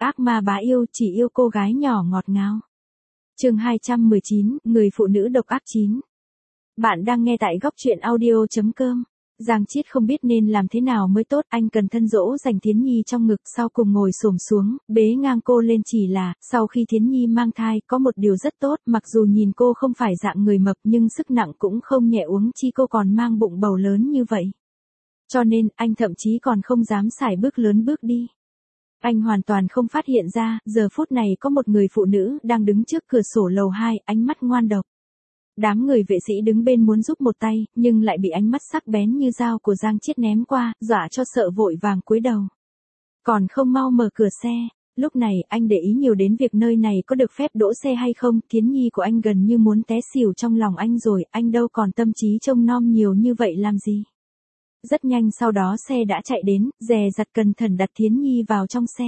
ác ma bá yêu chỉ yêu cô gái nhỏ ngọt ngào. Chương 219, người phụ nữ độc ác 9. Bạn đang nghe tại góc truyện audio.com. Giang Chiết không biết nên làm thế nào mới tốt, anh cần thân dỗ dành Thiến Nhi trong ngực, sau cùng ngồi xổm xuống, bế ngang cô lên. Chỉ là, sau khi Thiến Nhi mang thai, có một điều rất tốt, mặc dù nhìn cô không phải dạng người mập nhưng sức nặng cũng không nhẹ, huống chi cô còn mang bụng bầu lớn như vậy. Cho nên, anh thậm chí còn không dám sải bước lớn bước đi. Anh hoàn toàn không phát hiện ra, giờ phút này có một người phụ nữ đang đứng trước cửa sổ lầu 2, ánh mắt ngoan độc. Đám người vệ sĩ đứng bên muốn giúp một tay, nhưng lại bị ánh mắt sắc bén như dao của Giang Chiết ném qua, dọa cho sợ vội vàng cúi đầu. Còn không mau mở cửa xe. Lúc này, anh để ý nhiều đến việc nơi này có được phép đỗ xe hay không, Thiến Nhi của anh gần như muốn té xỉu trong lòng anh rồi, anh đâu còn tâm trí trông nom nhiều như vậy làm gì. Rất nhanh sau đó xe đã chạy đến, dè dặt cẩn thận đặt Thiến Nhi vào trong xe.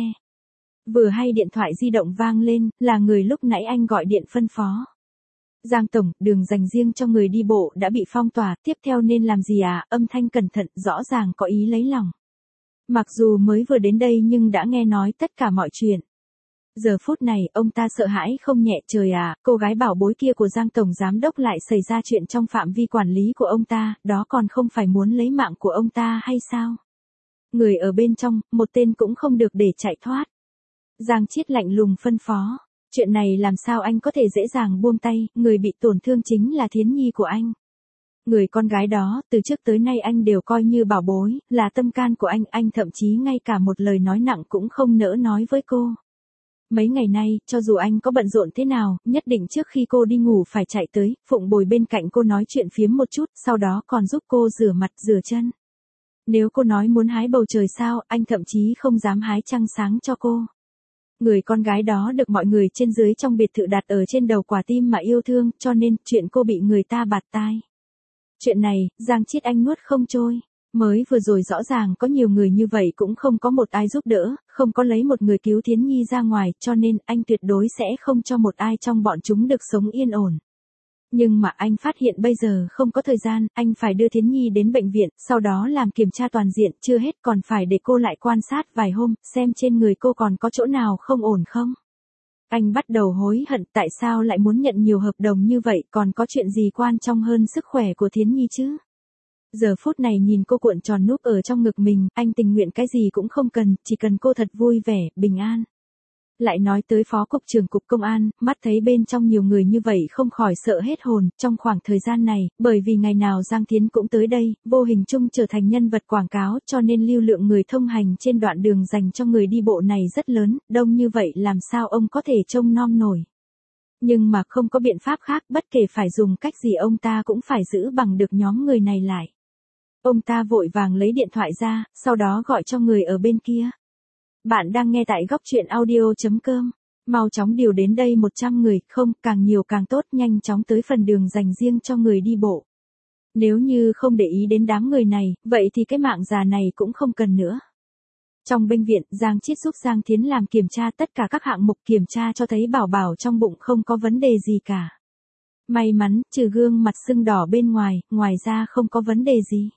Vừa hay điện thoại di động vang lên, là người lúc nãy anh gọi điện phân phó. Giang tổng, đường dành riêng cho người đi bộ đã bị phong tỏa, tiếp theo nên làm gì à? Âm thanh cẩn thận, rõ ràng có ý lấy lòng. Mặc dù mới vừa đến đây nhưng đã nghe nói tất cả mọi chuyện. Giờ phút này, ông ta sợ hãi không nhẹ. Trời à, cô gái bảo bối kia của Giang tổng giám đốc lại xảy ra chuyện trong phạm vi quản lý của ông ta, đó còn không phải muốn lấy mạng của ông ta hay sao? Người ở bên trong, một tên cũng không được để chạy thoát. Giang Chiết lạnh lùng phân phó. Chuyện này làm sao anh có thể dễ dàng buông tay, người bị tổn thương chính là Thiến Nhi của anh. Người con gái đó, từ trước tới nay anh đều coi như bảo bối, là tâm can của anh thậm chí ngay cả một lời nói nặng cũng không nỡ nói với cô. Mấy ngày nay, cho dù anh có bận rộn thế nào, nhất định trước khi cô đi ngủ phải chạy tới, phụng bồi bên cạnh cô nói chuyện phiếm một chút, sau đó còn giúp cô rửa mặt rửa chân. Nếu cô nói muốn hái bầu trời sao, anh thậm chí không dám hái trăng sáng cho cô. Người con gái đó được mọi người trên dưới trong biệt thự đặt ở trên đầu quả tim mà yêu thương, cho nên chuyện cô bị người ta bạt tai. Chuyện này, Giang Chiết anh nuốt không trôi. Mới vừa rồi rõ ràng có nhiều người như vậy cũng không có một ai giúp đỡ, không có lấy một người cứu Thiến Nhi ra ngoài, cho nên anh tuyệt đối sẽ không cho một ai trong bọn chúng được sống yên ổn. Nhưng mà anh phát hiện bây giờ không có thời gian, anh phải đưa Thiến Nhi đến bệnh viện, sau đó làm kiểm tra toàn diện, chưa hết còn phải để cô lại quan sát vài hôm, xem trên người cô còn có chỗ nào không ổn không. Anh bắt đầu hối hận tại sao lại muốn nhận nhiều hợp đồng như vậy, còn có chuyện gì quan trọng hơn sức khỏe của Thiến Nhi chứ. Giờ phút này nhìn cô cuộn tròn núp ở trong ngực mình, anh tình nguyện cái gì cũng không cần, chỉ cần cô thật vui vẻ, bình an. Lại nói tới phó cục trưởng cục công an, mắt thấy bên trong nhiều người như vậy không khỏi sợ hết hồn. Trong khoảng thời gian này, bởi vì ngày nào Giang Thiến cũng tới đây, vô hình chung trở thành nhân vật quảng cáo, cho nên lưu lượng người thông hành trên đoạn đường dành cho người đi bộ này rất lớn, đông như vậy làm sao ông có thể trông nom nổi. Nhưng mà không có biện pháp khác, bất kể phải dùng cách gì ông ta cũng phải giữ bằng được nhóm người này lại. Ông ta vội vàng lấy điện thoại ra, sau đó gọi cho người ở bên kia. Bạn đang nghe tại góc truyện audio.com. Mau chóng điều đến đây 100 người, không, càng nhiều càng tốt, nhanh chóng tới phần đường dành riêng cho người đi bộ. Nếu như không để ý đến đám người này, vậy thì cái mạng già này cũng không cần nữa. Trong bệnh viện, Giang Chiết giúp Giang Thiến làm kiểm tra tất cả các hạng mục, kiểm tra cho thấy bảo bảo trong bụng không có vấn đề gì cả. May mắn, trừ gương mặt sưng đỏ bên ngoài, ngoài ra không có vấn đề gì.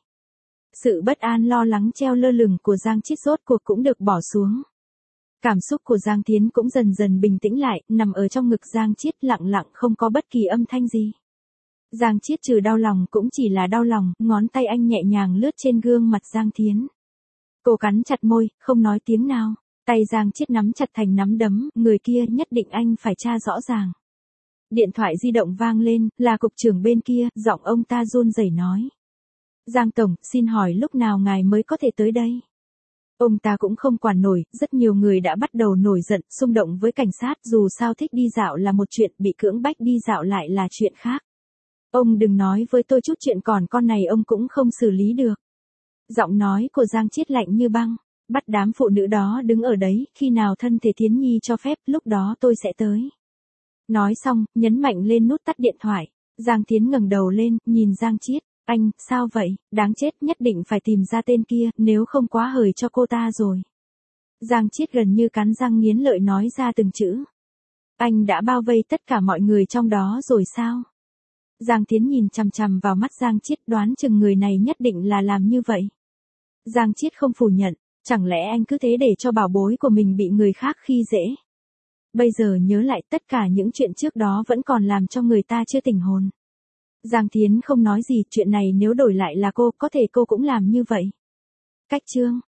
Sự bất an lo lắng treo lơ lửng của Giang Chiết rốt cuộc cũng được bỏ xuống. Cảm xúc của Giang Thiến cũng dần dần bình tĩnh lại, nằm ở trong ngực Giang Chiết lặng lặng không có bất kỳ âm thanh gì. Giang Chiết trừ đau lòng cũng chỉ là đau lòng, ngón tay anh nhẹ nhàng lướt trên gương mặt Giang Thiến. Cô cắn chặt môi, không nói tiếng nào, tay Giang Chiết nắm chặt thành nắm đấm, người kia nhất định anh phải tra rõ ràng. Điện thoại di động vang lên, là cục trưởng bên kia, giọng ông ta run rẩy nói. Giang tổng, xin hỏi lúc nào ngài mới có thể tới đây? Ông ta cũng không quản nổi, rất nhiều người đã bắt đầu nổi giận, xung động với cảnh sát, dù sao thích đi dạo là một chuyện, bị cưỡng bách đi dạo lại là chuyện khác. Ông đừng nói với tôi chút chuyện còn con này ông cũng không xử lý được. Giọng nói của Giang Chiết lạnh như băng, bắt đám phụ nữ đó đứng ở đấy, khi nào thân thể Thiến Nhi cho phép, lúc đó tôi sẽ tới. Nói xong, nhấn mạnh lên nút tắt điện thoại. Giang Thiến ngẩng đầu lên, nhìn Giang Chiết. Anh, sao vậy, đáng chết, nhất định phải tìm ra tên kia, nếu không quá hời cho cô ta rồi. Giang Chiết gần như cắn răng nghiến lợi nói ra từng chữ. Anh đã bao vây tất cả mọi người trong đó rồi sao? Giang Thiến nhìn chằm chằm vào mắt Giang Chiết, đoán chừng người này nhất định là làm như vậy. Giang Chiết không phủ nhận, Chẳng lẽ anh cứ thế để cho bảo bối của mình bị người khác khi dễ? Bây giờ nhớ lại tất cả những chuyện trước đó vẫn còn làm cho người ta chưa tỉnh hồn. Giang Thiến không nói gì, chuyện này nếu đổi lại là cô, có thể cô cũng làm như vậy. Cách chương